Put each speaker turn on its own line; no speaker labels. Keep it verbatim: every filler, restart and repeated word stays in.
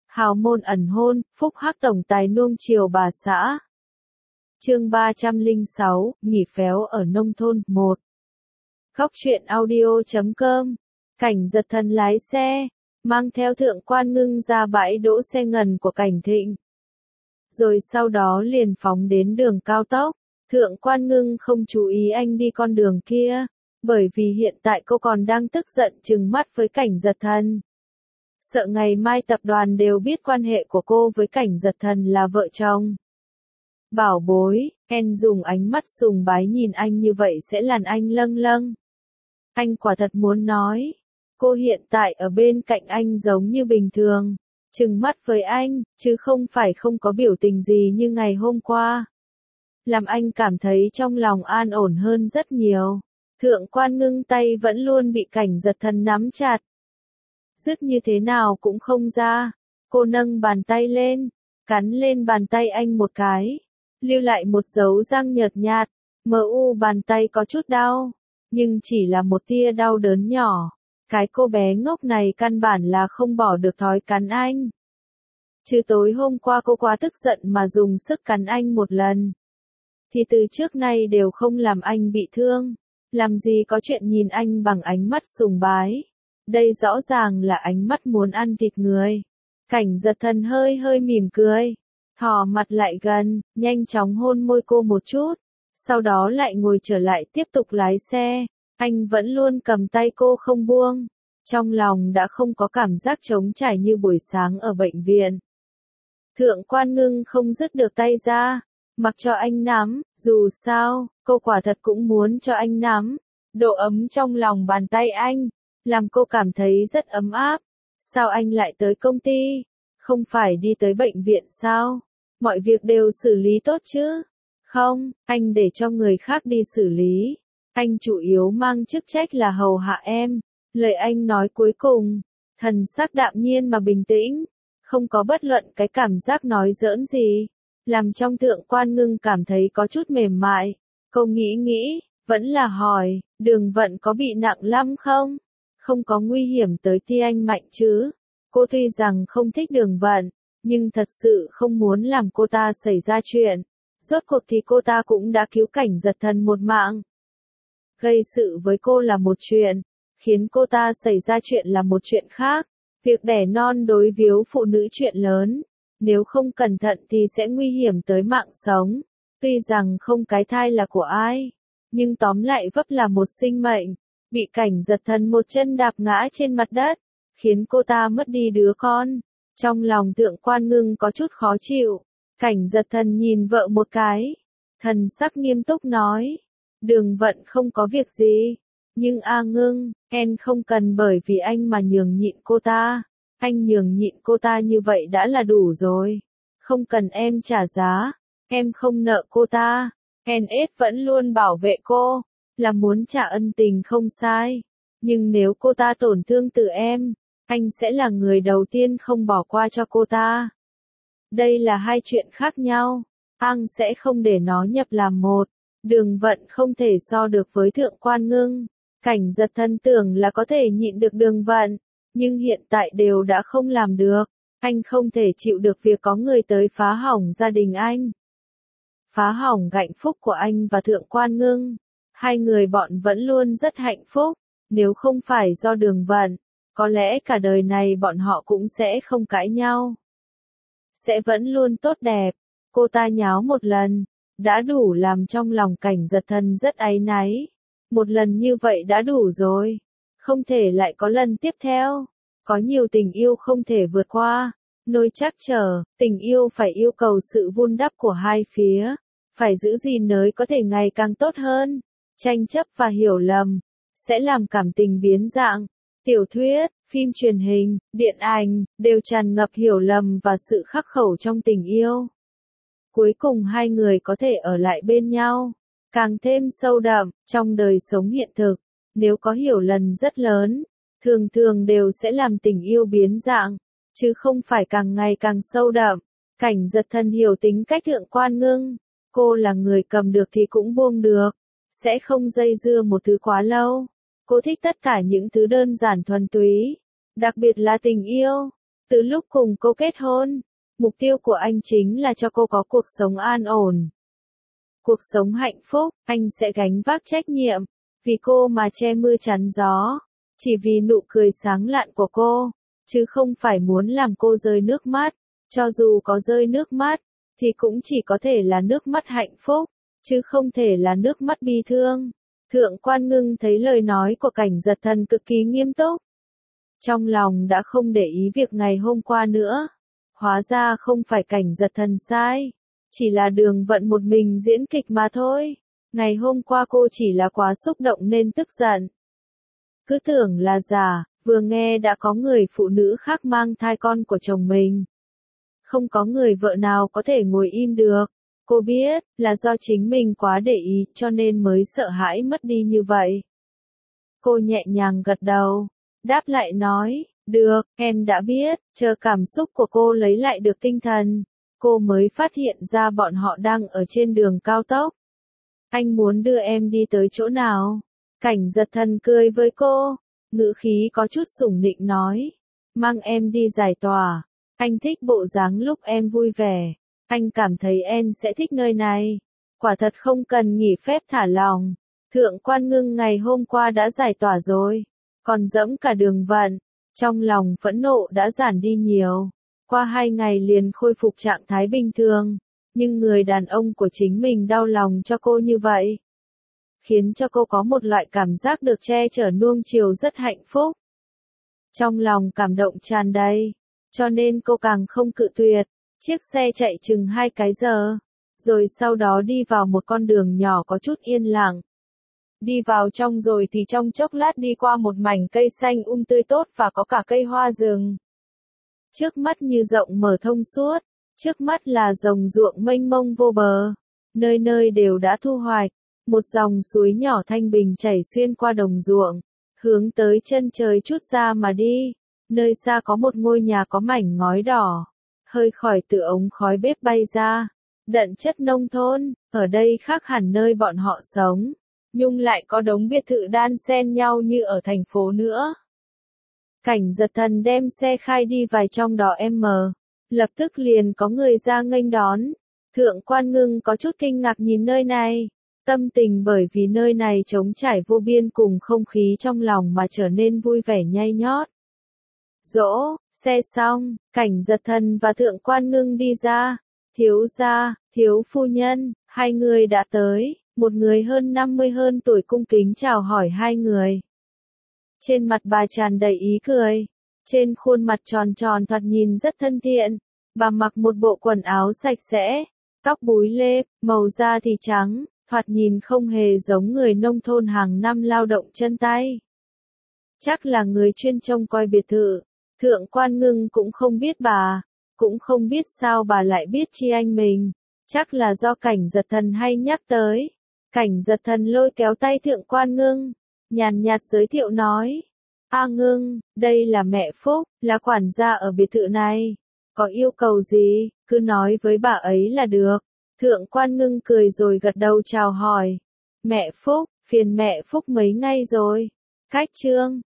Hào môn ẩn hôn, phúc hắc tổng tài nuông chiều bà xã. Chương ba trăm lẻ sáu, nghỉ phéo ở nông thôn, một. Góc truyện audio chấm com. Cảnh giật thần lái xe, mang theo Thượng Quan Ngưng ra bãi đỗ xe ngầm của Cảnh Thịnh. Rồi sau đó liền phóng đến đường cao tốc. Thượng Quan Ngưng không chú ý anh đi con đường kia, bởi vì hiện tại cô còn đang tức giận trừng mắt với Cảnh giật thần. Sợ ngày mai tập đoàn đều biết quan hệ của cô với Cảnh giật thần là vợ chồng. Bảo bối, En dùng ánh mắt sùng bái nhìn anh như vậy sẽ làm anh lâng lâng. Anh quả thật muốn nói, cô hiện tại ở bên cạnh anh giống như bình thường, trừng mắt với anh, chứ không phải không có biểu tình gì như ngày hôm qua. Làm anh cảm thấy trong lòng an ổn hơn rất nhiều. Thượng Quan Ngưng tay vẫn luôn bị Cảnh giật thần nắm chặt. Dứt như thế nào cũng không ra. Cô nâng bàn tay lên, cắn lên bàn tay anh một cái, lưu lại một dấu răng nhợt nhạt. Mờ u bàn tay có chút đau, nhưng chỉ là một tia đau đớn nhỏ. Cái cô bé ngốc này căn bản là không bỏ được thói cắn anh. Chứ tối hôm qua cô quá tức giận mà dùng sức cắn anh một lần, thì từ trước nay đều không làm anh bị thương. Làm gì có chuyện nhìn anh bằng ánh mắt sùng bái. Đây rõ ràng là ánh mắt muốn ăn thịt người. Cảnh giật thần hơi hơi mỉm cười, thò mặt lại gần, nhanh chóng hôn môi cô một chút, sau đó lại ngồi trở lại tiếp tục lái xe. Anh vẫn luôn cầm tay cô không buông, trong lòng đã không có cảm giác trống trải như buổi sáng ở bệnh viện. Thượng Quan Ngưng không dứt được tay ra, mặc cho anh nắm, dù sao, cô quả thật cũng muốn cho anh nắm. Độ ấm trong lòng bàn tay anh, làm cô cảm thấy rất ấm áp. Sao anh lại tới công ty? Không phải đi tới bệnh viện sao? Mọi việc đều xử lý tốt chứ? Không, anh để cho người khác đi xử lý. Anh chủ yếu mang chức trách là hầu hạ em. Lời anh nói cuối cùng, thần sắc đạm nhiên mà bình tĩnh, không có bất luận cái cảm giác nói giỡn gì, làm trong Thượng Quan Ngưng cảm thấy có chút mềm mại. Cô nghĩ nghĩ, vẫn là hỏi, Đường Vận có bị nặng lắm không? Không có nguy hiểm tới Ti Anh Mạnh chứ? Cô tuy rằng không thích Đường Vận, nhưng thật sự không muốn làm cô ta xảy ra chuyện. Rốt cuộc thì cô ta cũng đã cứu Cảnh giật thần một mạng. Gây sự với cô là một chuyện, khiến cô ta xảy ra chuyện là một chuyện khác. Việc đẻ non đối với phụ nữ chuyện lớn, nếu không cẩn thận thì sẽ nguy hiểm tới mạng sống. Tuy rằng không cái thai là của ai, nhưng tóm lại vấp là một sinh mệnh. Bị Cảnh giật thần một chân đạp ngã trên mặt đất, khiến cô ta mất đi đứa con. Trong lòng Thượng Quan Ngưng có chút khó chịu. Cảnh giật thần nhìn vợ một cái, thần sắc nghiêm túc nói, Đường Vận không có việc gì. Nhưng A Ngưng, em không cần bởi vì anh mà nhường nhịn cô ta. Anh nhường nhịn cô ta như vậy đã là đủ rồi. Không cần em trả giá. Em không nợ cô ta. En ét vẫn luôn bảo vệ cô, là muốn trả ân tình không sai. Nhưng nếu cô ta tổn thương từ em, anh sẽ là người đầu tiên không bỏ qua cho cô ta. Đây là hai chuyện khác nhau. Anh sẽ không để nó nhập làm một. Đường Vận không thể so được với Thượng Quan Ngưng. Cảnh giật thần tưởng là có thể nhịn được Đường Vận, nhưng hiện tại đều đã không làm được. Anh không thể chịu được việc có người tới phá hỏng gia đình anh. Phá hỏng hạnh phúc của anh và Thượng Quan Ngưng. Hai người bọn vẫn luôn rất hạnh phúc. Nếu không phải do Đường Vận, có lẽ cả đời này bọn họ cũng sẽ không cãi nhau. Sẽ vẫn luôn tốt đẹp. Cô ta nháo một lần, đã đủ làm trong lòng Cảnh giật thần rất áy náy. Một lần như vậy đã đủ rồi. Không thể lại có lần tiếp theo. Có nhiều tình yêu không thể vượt qua. Nôi trắc trở, tình yêu phải yêu cầu sự vun đắp của hai phía. Phải giữ gìn nới có thể ngày càng tốt hơn. Tranh chấp và hiểu lầm sẽ làm cảm tình biến dạng. Tiểu thuyết, phim truyền hình, điện ảnh đều tràn ngập hiểu lầm và sự khắc khẩu trong tình yêu. Cuối cùng hai người có thể ở lại bên nhau, càng thêm sâu đậm. Trong đời sống hiện thực, nếu có hiểu lầm rất lớn, thường thường đều sẽ làm tình yêu biến dạng, chứ không phải càng ngày càng sâu đậm. Cảnh giật thần hiểu tính cách Thượng Quan Ngưng. Cô là người cầm được thì cũng buông được, sẽ không dây dưa một thứ quá lâu. Cô thích tất cả những thứ đơn giản thuần túy, đặc biệt là tình yêu. Từ lúc cùng cô kết hôn, mục tiêu của anh chính là cho cô có cuộc sống an ổn. Cuộc sống hạnh phúc, anh sẽ gánh vác trách nhiệm, vì cô mà che mưa chắn gió, chỉ vì nụ cười sáng lạn của cô, chứ không phải muốn làm cô rơi nước mắt, cho dù có rơi nước mắt, thì cũng chỉ có thể là nước mắt hạnh phúc, chứ không thể là nước mắt bi thương. Thượng Quan Ngưng thấy lời nói của Cảnh Giật Thần cực kỳ nghiêm túc. Trong lòng đã không để ý việc ngày hôm qua nữa. Hóa ra không phải Cảnh Giật Thần sai, chỉ là Đường Vận một mình diễn kịch mà thôi. Ngày hôm qua cô chỉ là quá xúc động nên tức giận. Cứ tưởng là giả, vừa nghe đã có người phụ nữ khác mang thai con của chồng mình. Không có người vợ nào có thể ngồi im được. Cô biết, là do chính mình quá để ý cho nên mới sợ hãi mất đi như vậy. Cô nhẹ nhàng gật đầu, đáp lại nói, được, em đã biết, chờ cảm xúc của cô lấy lại được tinh thần. Cô mới phát hiện ra bọn họ đang ở trên đường cao tốc. Anh muốn đưa em đi tới chỗ nào? Cảnh Giật Thần cười với cô, ngữ khí có chút sủng nịnh nói, mang em đi giải tỏa. Anh thích bộ dáng lúc em vui vẻ. Anh cảm thấy em sẽ thích nơi này. Quả thật không cần nghỉ phép thả lòng. Thượng Quan Ngưng ngày hôm qua đã giải tỏa rồi. Còn dẫm cả Đường Vận. Trong lòng phẫn nộ đã giảm đi nhiều. Qua hai ngày liền khôi phục trạng thái bình thường. Nhưng người đàn ông của chính mình đau lòng cho cô như vậy. Khiến cho cô có một loại cảm giác được che chở nuông chiều rất hạnh phúc. Trong lòng cảm động tràn đầy. Cho nên cô càng không cự tuyệt. Chiếc xe chạy chừng hai cái giờ, rồi sau đó đi vào một con đường nhỏ có chút yên lặng. Đi vào trong rồi thì trong chốc lát đi qua một mảnh cây xanh um tươi tốt và có cả cây hoa rừng. Trước mắt như rộng mở thông suốt, trước mắt là đồng ruộng mênh mông vô bờ, nơi nơi đều đã thu hoạch, một dòng suối nhỏ thanh bình chảy xuyên qua đồng ruộng, hướng tới chân trời chút ra mà đi, nơi xa có một ngôi nhà có mảnh ngói đỏ. Hơi khỏi từ ống khói bếp bay ra, đậm chất nông thôn, ở đây khác hẳn nơi bọn họ sống, nhưng lại có đống biệt thự đan xen nhau như ở thành phố nữa. Cảnh Giật Thần đem xe khai đi vài trong đó em mờ, lập tức liền có người ra nghênh đón. Thượng Quan Ngưng có chút kinh ngạc nhìn nơi này, tâm tình bởi vì nơi này trống trải vô biên cùng không khí trong lòng mà trở nên vui vẻ nhai nhót. Dỗ, xe xong, Cảnh Giật Thần và Thượng Quan Ngưng đi ra. Thiếu gia, thiếu phu nhân, hai người đã tới. Một người hơn năm mươi hơn tuổi cung kính chào hỏi hai người. Trên mặt bà tràn đầy ý cười. Trên khuôn mặt tròn tròn thoạt nhìn rất thân thiện. Bà mặc một bộ quần áo sạch sẽ, tóc búi lê, màu da thì trắng, thoạt nhìn không hề giống người nông thôn hàng năm lao động chân tay. Chắc là người chuyên trông coi biệt thự. Thượng Quan Ngưng cũng không biết bà, cũng không biết sao bà lại biết chi anh mình, chắc là do Cảnh Giật Thần hay nhắc tới. Cảnh Giật Thần lôi kéo tay Thượng Quan Ngưng, nhàn nhạt giới thiệu nói, A Ngưng, đây là mẹ Phúc, là quản gia ở biệt thự này, có yêu cầu gì, cứ nói với bà ấy là được. Thượng Quan Ngưng cười rồi gật đầu chào hỏi, mẹ Phúc, phiền mẹ Phúc mấy ngày rồi, khách trương.